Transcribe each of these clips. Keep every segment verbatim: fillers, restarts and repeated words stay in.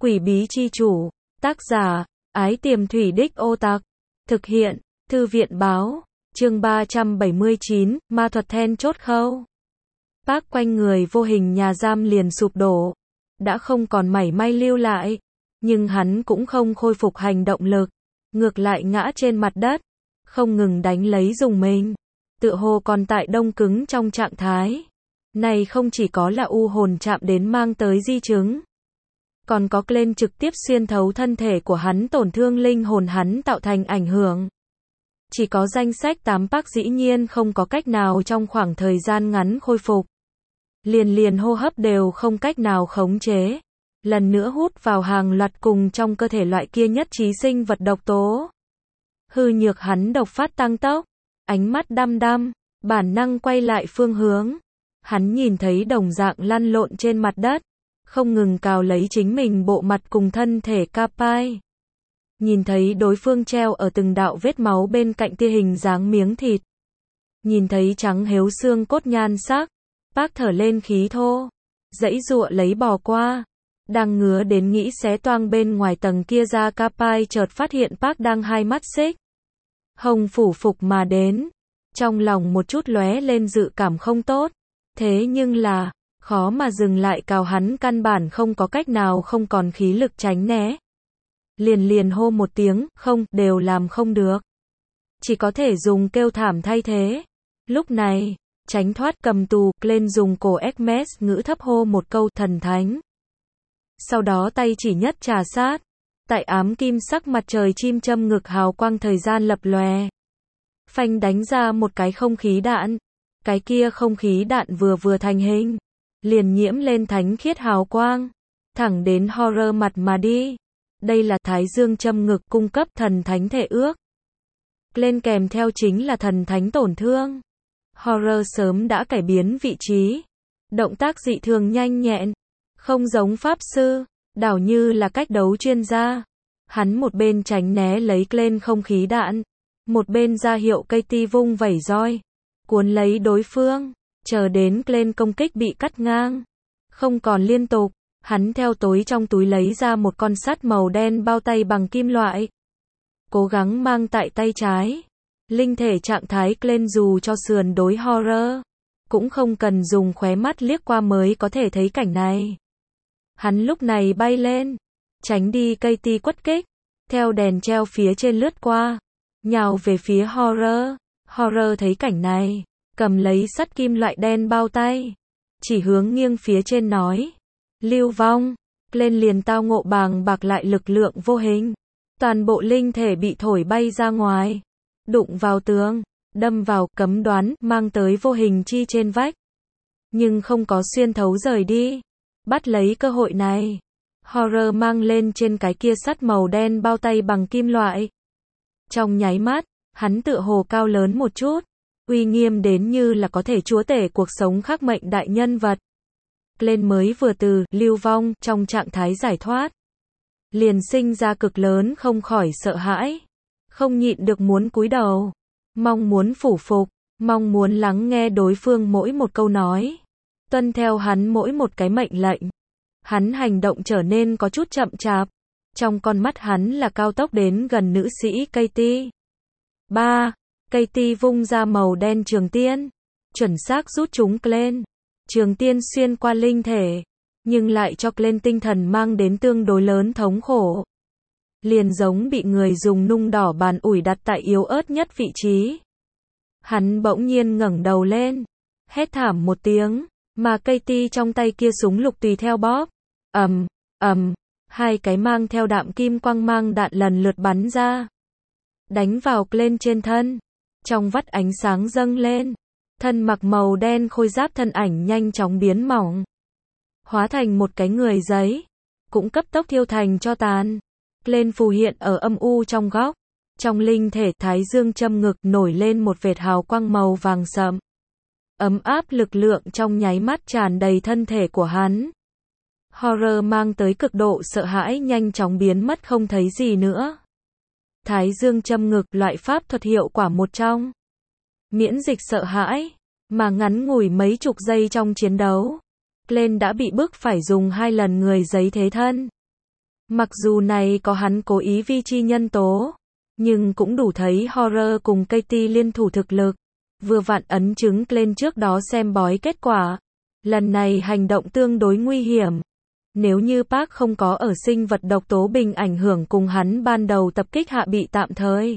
Quỷ bí chi chủ. Tác giả, Ái Tiềm Thủy Đích Ô Tặc. Thực hiện, Thư viện báo. Chương ba trăm bảy mươi chín, ma thuật then chốt khâu. Park quanh người vô hình nhà giam liền sụp đổ. Đã không còn mảy may lưu lại. Nhưng hắn cũng không khôi phục hành động lực. Ngược lại ngã trên mặt đất. Không ngừng đánh lấy dùng mình. Tựa hồ còn tại đông cứng trong trạng thái. Này không chỉ có là u hồn chạm đến mang tới di chứng. Còn có Glenn trực tiếp xuyên thấu thân thể của hắn tổn thương linh hồn hắn tạo thành ảnh hưởng. Chỉ có danh sách tám Park dĩ nhiên không có cách nào trong khoảng thời gian ngắn khôi phục. Liền liền hô hấp đều không cách nào khống chế. Lần nữa hút vào hàng loạt cùng trong cơ thể loại kia nhất trí sinh vật độc tố. Hư nhược hắn độc phát tăng tốc. Ánh mắt đăm đăm, bản năng quay lại phương hướng. Hắn nhìn thấy đồng dạng lăn lộn trên mặt đất. Không ngừng cào lấy chính mình bộ mặt cùng thân thể Capai. Nhìn thấy đối phương treo ở từng đạo vết máu bên cạnh tia hình dáng miếng thịt. Nhìn thấy trắng héo xương cốt nhan sắc. Park thở lên khí thô. Dãy dụa lấy bò qua. Đang ngứa đến nghĩ xé toang bên ngoài tầng kia ra Capai chợt phát hiện Park đang hai mắt xích. Hồng phủ phục mà đến. Trong lòng một chút lóe lên dự cảm không tốt. Thế nhưng là, khó mà dừng lại cào hắn căn bản không có cách nào không còn khí lực tránh né. Liền liền hô một tiếng, không, đều làm không được. Chỉ có thể dùng kêu thảm thay thế. Lúc này, tránh thoát cầm tù, lên dùng cổ Hermes ngữ thấp hô một câu thần thánh. Sau đó tay chỉ nhất trà sát. Tại ám kim sắc mặt trời chim châm ngực hào quang thời gian lập lòe. Phanh đánh ra một cái không khí đạn. Cái kia không khí đạn vừa vừa thành hình. Liền nhiễm lên thánh khiết hào quang. Thẳng đến horror mặt mà đi. Đây là thái dương châm ngực cung cấp thần thánh thể ước. Lên kèm theo chính là thần thánh tổn thương. Horror sớm đã cải biến vị trí. Động tác dị thường nhanh nhẹn. Không giống pháp sư. Đảo như là cách đấu chuyên gia. Hắn một bên tránh né lấy lên không khí đạn. Một bên ra hiệu Katie vung vẩy roi. Cuốn lấy đối phương. Chờ đến lên công kích bị cắt ngang. Không còn liên tục. Hắn theo tối trong túi lấy ra một con sắt màu đen bao tay bằng kim loại. Cố gắng mang tại tay trái. Linh thể trạng thái lên dù cho sườn đối horror. Cũng không cần dùng khóe mắt liếc qua mới có thể thấy cảnh này. Hắn lúc này bay lên. Tránh đi Katie quất kích. Theo đèn treo phía trên lướt qua. Nhào về phía horror. Horror thấy cảnh này. Cầm lấy sắt kim loại đen bao tay. Chỉ hướng nghiêng phía trên nói. Lưu vong. Lên liền tao ngộ bàng bạc lại lực lượng vô hình. Toàn bộ linh thể bị thổi bay ra ngoài. Đụng vào tường. Đâm vào cấm đoán mang tới vô hình chi trên vách. Nhưng không có xuyên thấu rời đi. Bắt lấy cơ hội này. Horror mang lên trên cái kia sắt màu đen bao tay bằng kim loại. Trong nháy mắt, hắn tựa hồ cao lớn một chút. Uy nghiêm đến như là có thể chúa tể cuộc sống khắc mệnh đại nhân vật. Lên mới vừa từ lưu vong trong trạng thái giải thoát. Liền sinh ra cực lớn không khỏi sợ hãi. Không nhịn được muốn cúi đầu. Mong muốn phủ phục. Mong muốn lắng nghe đối phương mỗi một câu nói. Tuân theo hắn mỗi một cái mệnh lệnh. Hắn hành động trở nên có chút chậm chạp. Trong con mắt hắn là cao tốc đến gần nữ sĩ Katie. ba. Katie vung ra màu đen trường tiên. Chuẩn xác rút chúng lên. Trường tiên xuyên qua linh thể. Nhưng lại cho lên tinh thần mang đến tương đối lớn thống khổ. Liền giống bị người dùng nung đỏ bàn ủi đặt tại yếu ớt nhất vị trí. Hắn bỗng nhiên ngẩng đầu lên. Hét thảm một tiếng. Mà Katie trong tay kia súng lục tùy theo bóp. Ầm, ầm. Hai cái mang theo đạm kim quang mang đạn lần lượt bắn ra. Đánh vào lên trên thân. Trong vắt ánh sáng dâng lên. Thân mặc màu đen khôi giáp thân ảnh nhanh chóng biến mỏng. Hóa thành một cái người giấy. Cũng cấp tốc thiêu thành cho tàn. Lên phù hiện ở âm u trong góc. Trong linh thể thái dương châm ngực nổi lên một vệt hào quang màu vàng sậm. Ấm áp lực lượng trong nháy mắt tràn đầy thân thể của hắn. Horror mang tới cực độ sợ hãi nhanh chóng biến mất không thấy gì nữa. Thái dương châm ngực loại pháp thuật hiệu quả một trong. Miễn dịch sợ hãi. Mà ngắn ngủi mấy chục giây trong chiến đấu. Glenn đã bị bức phải dùng hai lần người giấy thế thân. Mặc dù này có hắn cố ý vi chi nhân tố, nhưng cũng đủ thấy Horror cùng Katie liên thủ thực lực. Vừa vặn ấn chứng lên trước đó xem bói kết quả. Lần này hành động tương đối nguy hiểm. Nếu như Park không có ở sinh vật độc tố bình ảnh hưởng cùng hắn ban đầu tập kích hạ bị tạm thời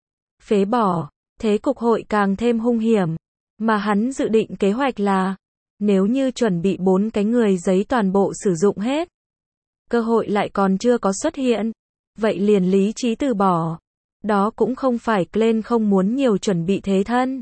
phế bỏ, thế cục hội càng thêm hung hiểm. Mà hắn dự định kế hoạch là, nếu như chuẩn bị bốn cái người giấy toàn bộ sử dụng hết, cơ hội lại còn chưa có xuất hiện, vậy liền lý trí từ bỏ. Đó cũng không phải Glenn không muốn nhiều chuẩn bị thế thân,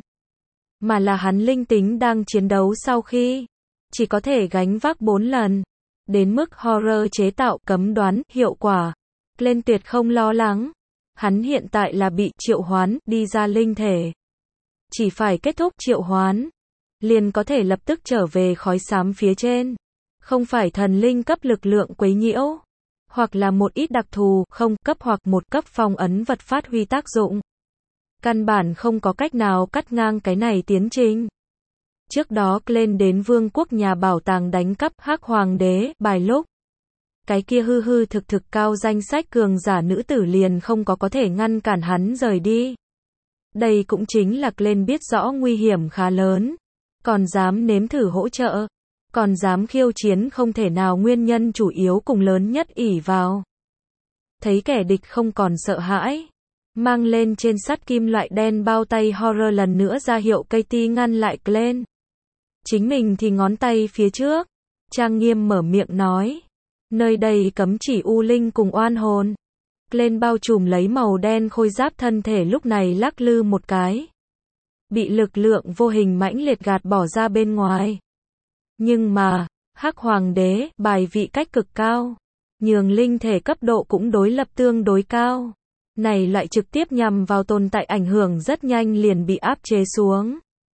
mà là hắn linh tính đang chiến đấu sau khi chỉ có thể gánh vác bốn lần. Đến mức Horror chế tạo cấm đoán hiệu quả, Glenn tuyệt không lo lắng. Hắn hiện tại là bị triệu hoán đi ra linh thể. Chỉ phải kết thúc triệu hoán, liền có thể lập tức trở về khói xám phía trên. Không phải thần linh cấp lực lượng quấy nhiễu, hoặc là một ít đặc thù không cấp hoặc một cấp phong ấn vật phát huy tác dụng. Căn bản không có cách nào cắt ngang cái này tiến trình. Trước đó Glenn đến vương quốc nhà bảo tàng đánh cắp Hắc Hoàng đế bài lúc, cái kia hư hư thực thực cao danh sách cường giả nữ tử liền không có có thể ngăn cản hắn rời đi. Đây cũng chính là Glenn biết rõ nguy hiểm khá lớn, còn dám nếm thử hỗ trợ, còn dám khiêu chiến không thể nào nguyên nhân chủ yếu cùng lớn nhất ỷ vào. Thấy kẻ địch không còn sợ hãi, mang lên trên sắt kim loại đen bao tay Horror lần nữa ra hiệu Katie ngăn lại Glenn. Chính mình thì ngón tay phía trước, trang nghiêm mở miệng nói, nơi đây cấm chỉ u linh cùng oan hồn. Glenn bao trùm lấy màu đen khôi giáp thân thể lúc này lắc lư một cái, bị lực lượng vô hình mãnh liệt gạt bỏ ra bên ngoài. Nhưng mà, Hắc Hoàng đế, bài vị cách cực cao, nhường linh thể cấp độ cũng đối lập tương đối cao. Này lại trực tiếp nhằm vào tồn tại ảnh hưởng rất nhanh liền bị áp chế xuống.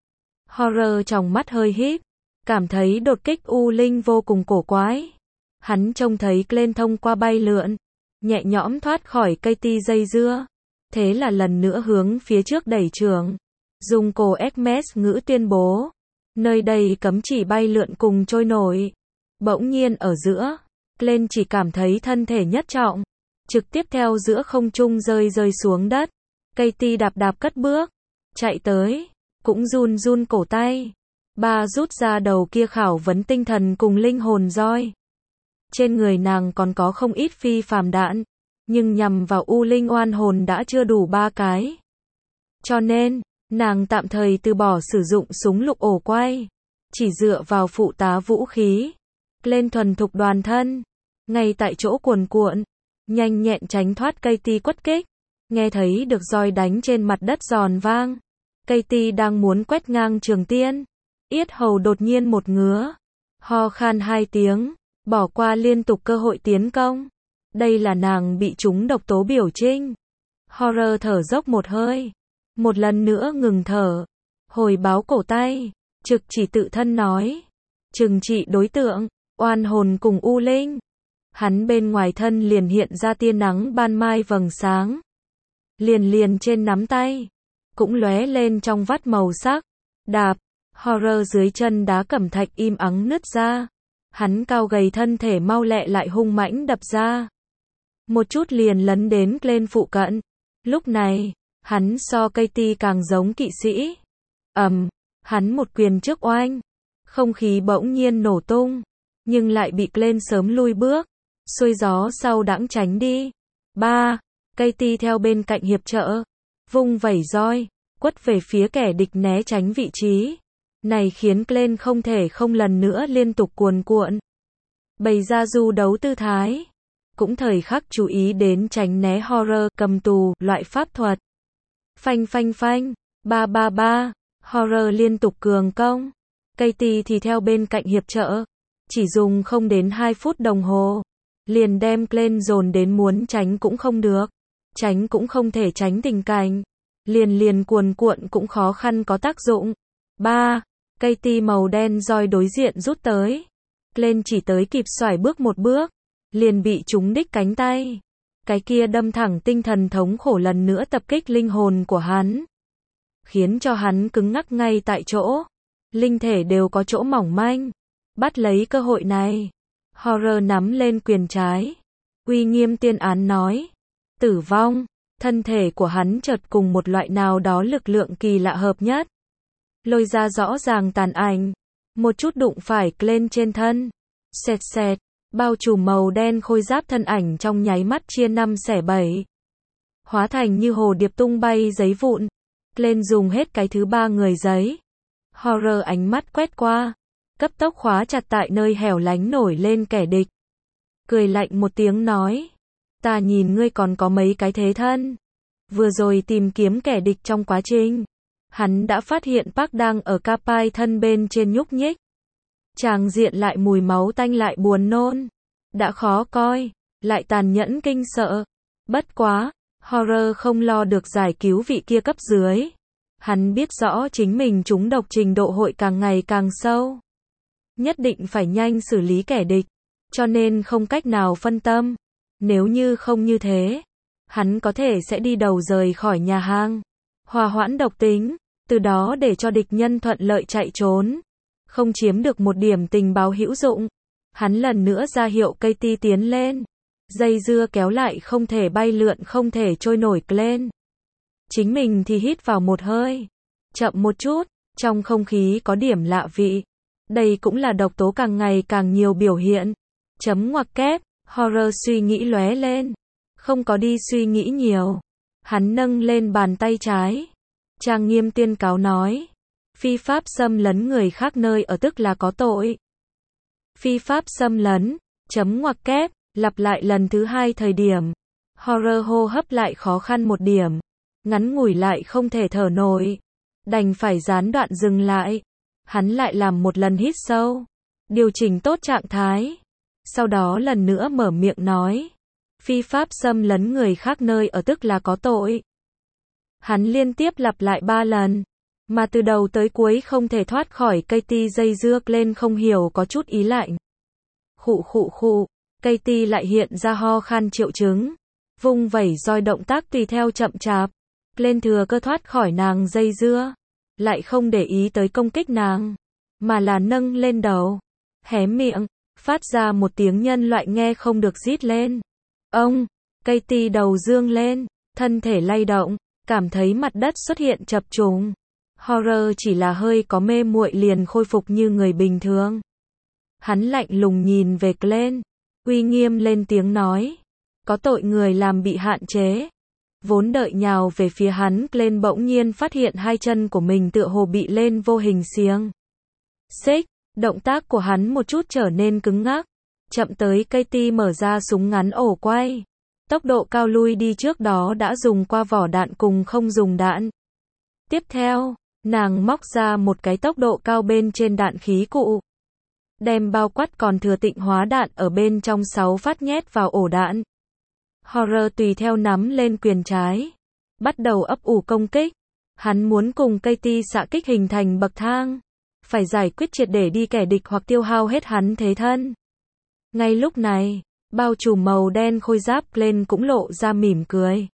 Horror trong mắt hơi híp, cảm thấy đột kích u linh vô cùng cổ quái. Hắn trông thấy Glenn thông qua bay lượn, nhẹ nhõm thoát khỏi cây ti dây dưa. Thế là lần nữa hướng phía trước đẩy trường, dùng cổ Hermes ngữ tuyên bố, nơi đây cấm chỉ bay lượn cùng trôi nổi. Bỗng nhiên ở giữa, Glenn chỉ cảm thấy thân thể nhất trọng, trực tiếp theo giữa không trung rơi rơi xuống đất. Cây ti đạp đạp cất bước, chạy tới, cũng run run cổ tay. Ba rút ra đầu kia khảo vấn tinh thần cùng linh hồn roi. Trên người nàng còn có không ít phi phàm đạn, nhưng nhằm vào u linh oan hồn đã chưa đủ ba cái. Cho nên, nàng tạm thời từ bỏ sử dụng súng lục ổ quay, chỉ dựa vào phụ tá vũ khí. Lên thuần thục đoàn thân, ngay tại chỗ cuồn cuộn, nhanh nhẹn tránh thoát cây ti quất kích. Nghe thấy được roi đánh trên mặt đất giòn vang. Cây ti đang muốn quét ngang Trường Tiên, yết hầu đột nhiên một ngứa, ho khan hai tiếng, bỏ qua liên tục cơ hội tiến công. Đây là nàng bị trúng độc tố biểu trinh. Horror thở dốc một hơi, một lần nữa ngừng thở, hồi báo cổ tay, trực chỉ tự thân nói, trừng trị đối tượng, oan hồn cùng u linh. Hắn bên ngoài thân liền hiện ra tia nắng ban mai vầng sáng, liền liền trên nắm tay, cũng lóe lên trong vắt màu sắc. Đạp, Horror dưới chân đá cẩm thạch im ắng nứt ra. Hắn cao gầy thân thể mau lẹ lại hung mãnh đập ra. Một chút liền lấn đến lên phụ cận. Lúc này, hắn so cây ti càng giống kỵ sĩ. Ầm, hắn một quyền trước oanh. Không khí bỗng nhiên nổ tung, nhưng lại bị lên sớm lui bước. Xuôi gió sau đãng tránh đi. Ba, cây ti theo bên cạnh hiệp trợ, vung vẩy roi, quất về phía kẻ địch né tránh vị trí. Này khiến Glenn không thể không lần nữa liên tục cuồn cuộn, bày ra du đấu tư thái, cũng thời khắc chú ý đến tránh né Horror cầm tù loại pháp thuật. Phanh phanh phanh, ba ba ba, Horror liên tục cường công, cây ti thì theo bên cạnh hiệp trợ, chỉ dùng không đến hai phút đồng hồ, liền đem Glenn dồn đến muốn tránh cũng không được, tránh cũng không thể tránh tình cảnh, liền liền cuồn cuộn cũng khó khăn có tác dụng. Ba, cây ti màu đen roi đối diện rút tới. Glenn chỉ tới kịp xoải bước một bước, liền bị trúng đích cánh tay. Cái kia đâm thẳng tinh thần thống khổ lần nữa tập kích linh hồn của hắn, khiến cho hắn cứng ngắc ngay tại chỗ. Linh thể đều có chỗ mỏng manh. Bắt lấy cơ hội này, Horror nắm lên quyền trái, Uy nghiêm tiên án nói. Tử vong. Thân thể của hắn chợt cùng một loại nào đó lực lượng kỳ lạ hợp nhất. Lôi ra rõ ràng tàn ảnh. Một chút đụng phải lên trên thân. Xẹt xẹt. Bao trùm màu đen khôi giáp thân ảnh trong nháy mắt chia năm xẻ bảy. Hóa thành như hồ điệp tung bay giấy vụn. Lên dùng hết cái thứ ba người giấy. Horror ánh mắt quét qua. Cấp tốc khóa chặt tại nơi hẻo lánh nổi lên kẻ địch. Cười lạnh một tiếng nói. Ta nhìn ngươi còn có mấy cái thế thân. Vừa rồi tìm kiếm kẻ địch trong quá trình. Hắn đã phát hiện Park đang ở Capai thân bên trên nhúc nhích. Tràng diện lại mùi máu tanh lại buồn nôn. Đã khó coi, lại tàn nhẫn kinh sợ. Bất quá, Horror không lo được giải cứu vị kia cấp dưới. Hắn biết rõ chính mình trúng độc trình độ hội càng ngày càng sâu. Nhất định phải nhanh xử lý kẻ địch. Cho nên không cách nào phân tâm. Nếu như không như thế, hắn có thể sẽ đi đầu rời khỏi nhà hang. Hòa hoãn độc tính, từ đó để cho địch nhân thuận lợi chạy trốn. Không chiếm được một điểm tình báo hữu dụng. Hắn lần nữa ra hiệu cây ti tiến lên. Dây dưa kéo lại không thể bay lượn không thể trôi nổi lên. Chính mình thì hít vào một hơi. Chậm một chút, trong không khí có điểm lạ vị. Đây cũng là độc tố càng ngày càng nhiều biểu hiện. Chấm ngoặc kép, Horror suy nghĩ lóe lên. Không có đi suy nghĩ nhiều. Hắn nâng lên bàn tay trái. Trang nghiêm tuyên cáo nói. Phi pháp xâm lấn người khác nơi ở tức là có tội. Phi pháp xâm lấn, chấm ngoặc kép, lặp lại lần thứ hai thời điểm. Horror hô hấp lại khó khăn một điểm. Ngắn ngủi lại không thể thở nổi. Đành phải gián đoạn dừng lại. Hắn lại làm một lần hít sâu. Điều chỉnh tốt trạng thái. Sau đó lần nữa mở miệng nói. Phi pháp xâm lấn người khác nơi ở tức là có tội. Hắn liên tiếp lặp lại ba lần. Mà từ đầu tới cuối không thể thoát khỏi cây ti dây dưa lên không hiểu có chút ý lạnh. Khụ khụ khụ, cây ti lại hiện ra ho khan triệu chứng. Vung vẩy roi động tác tùy theo chậm chạp. Lên thừa cơ thoát khỏi nàng dây dưa. Lại không để ý tới công kích nàng. Mà là nâng lên đầu. Hé miệng, phát ra một tiếng nhân loại nghe không được rít lên. Ông, cây ti đầu dương lên, thân thể lay động, cảm thấy mặt đất xuất hiện chập trùng. Horror chỉ là hơi có mê muội liền khôi phục như người bình thường. Hắn lạnh lùng nhìn về Glenn, uy nghiêm lên tiếng nói. Có tội người làm bị hạn chế. Vốn đợi nhào về phía hắn, Glenn bỗng nhiên phát hiện hai chân của mình tựa hồ bị lên vô hình xiềng xích. Động tác của hắn một chút trở nên cứng ngắc. Chậm tới cây ti mở ra súng ngắn ổ quay. Tốc độ cao lui đi trước đó đã dùng qua vỏ đạn cùng không dùng đạn. Tiếp theo, nàng móc ra một cái tốc độ cao bên trên đạn khí cụ. Đem bao quát còn thừa tịnh hóa đạn ở bên trong sáu phát nhét vào ổ đạn. Horror tùy theo nắm lên quyền trái. Bắt đầu ấp ủ công kích. Hắn muốn cùng cây ti xạ kích hình thành bậc thang. Phải giải quyết triệt để đi kẻ địch hoặc tiêu hao hết hắn thế thân. Ngay lúc này, bao trùm màu đen khôi giáp lên cũng lộ ra mỉm cười.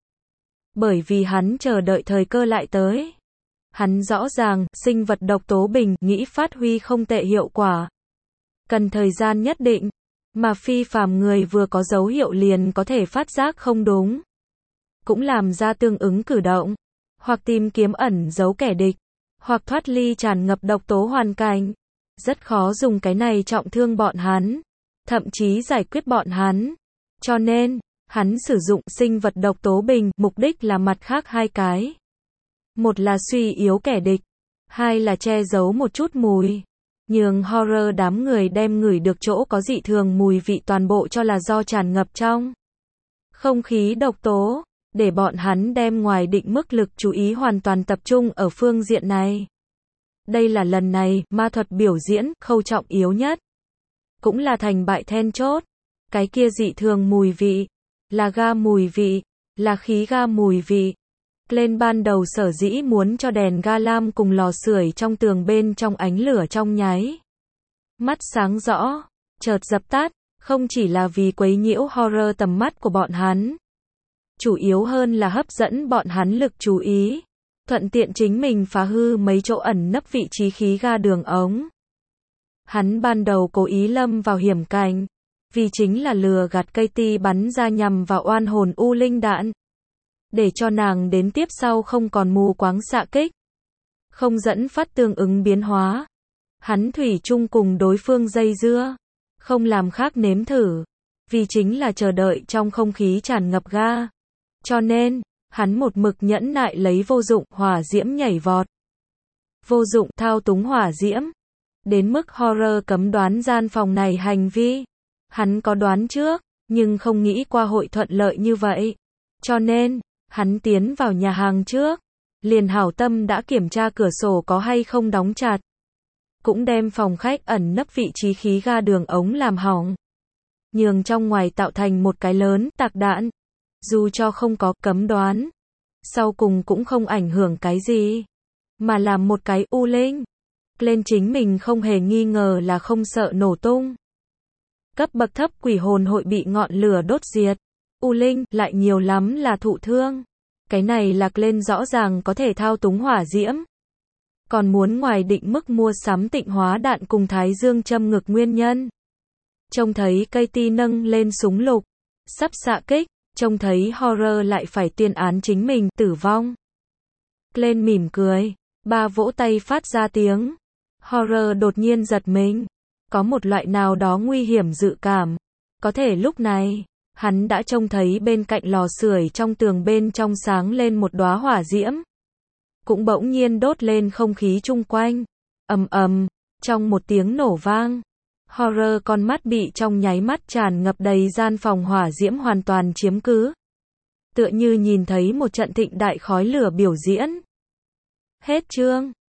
Bởi vì hắn chờ đợi thời cơ lại tới. Hắn rõ ràng, sinh vật độc tố bình nghĩ phát huy không tệ hiệu quả. Cần thời gian nhất định, mà phi phàm người vừa có dấu hiệu liền có thể phát giác không đúng. Cũng làm ra tương ứng cử động, hoặc tìm kiếm ẩn giấu kẻ địch, hoặc thoát ly tràn ngập độc tố hoàn cảnh. Rất khó dùng cái này trọng thương bọn hắn, thậm chí giải quyết bọn hắn. Cho nên, hắn sử dụng sinh vật độc tố bình, mục đích là mặt khác hai cái. Một là suy yếu kẻ địch, hai là che giấu một chút mùi. Nhường Horror đám người đem ngửi được chỗ có dị thường mùi vị toàn bộ cho là do tràn ngập trong không khí độc tố, để bọn hắn đem ngoài định mức lực chú ý hoàn toàn tập trung ở phương diện này. Đây là lần này ma thuật biểu diễn khâu trọng yếu nhất, cũng là thành bại then chốt. Cái kia dị thường mùi vị, là ga mùi vị, là khí ga mùi vị. Lên ban đầu sở dĩ muốn cho đèn ga lam cùng lò sưởi trong tường bên trong ánh lửa trong nháy mắt sáng rõ, chợt dập tắt, không chỉ là vì quấy nhiễu Horror tầm mắt của bọn hắn. Chủ yếu hơn là hấp dẫn bọn hắn lực chú ý, thuận tiện chính mình phá hư mấy chỗ ẩn nấp vị trí khí ga đường ống. Hắn ban đầu cố ý lâm vào hiểm cảnh, vì chính là lừa gạt Katie bắn ra nhằm vào oan hồn U Linh đạn. Để cho nàng đến tiếp sau không còn mù quáng xạ kích. Không dẫn phát tương ứng biến hóa. Hắn thủy chung cùng đối phương dây dưa. Không làm khác nếm thử. Vì chính là chờ đợi trong không khí tràn ngập ga. Cho nên, hắn một mực nhẫn nại lấy vô dụng hỏa diễm nhảy vọt. Vô dụng thao túng hỏa diễm. Đến mức Horror cấm đoán gian phòng này hành vi. Hắn có đoán trước, nhưng không nghĩ qua hội thuận lợi như vậy. Cho nên, hắn tiến vào nhà hàng trước. Liền hảo tâm đã kiểm tra cửa sổ có hay không đóng chặt. Cũng đem phòng khách ẩn nấp vị trí khí ga đường ống làm hỏng. Nhường trong ngoài tạo thành một cái lớn tạc đạn. Dù cho không có cấm đoán. Sau cùng cũng không ảnh hưởng cái gì. Mà làm một cái U Linh. Lên chính mình không hề nghi ngờ là không sợ nổ tung. Cấp bậc thấp quỷ hồn hội bị ngọn lửa đốt diệt. U Linh lại nhiều lắm là thụ thương. Cái này lạc lên rõ ràng có thể thao túng hỏa diễm. Còn muốn ngoài định mức mua sắm tịnh hóa đạn cùng thái dương châm ngực nguyên nhân. Trông thấy Katie nâng lên súng lục. Sắp xạ kích. Trông thấy Horror lại phải tuyên án chính mình tử vong. Lên mỉm cười. Ba vỗ tay phát ra tiếng. Horror đột nhiên giật mình. Có một loại nào đó nguy hiểm dự cảm. Có thể lúc này, hắn đã trông thấy bên cạnh lò sưởi trong tường bên trong sáng lên một đóa hỏa diễm. Cũng bỗng nhiên đốt lên không khí chung quanh. Ầm ầm, trong một tiếng nổ vang. Horror con mắt bị trong nháy mắt tràn ngập đầy gian phòng hỏa diễm hoàn toàn chiếm cứ. Tựa như nhìn thấy một trận thịnh đại khói lửa biểu diễn. Hết chương.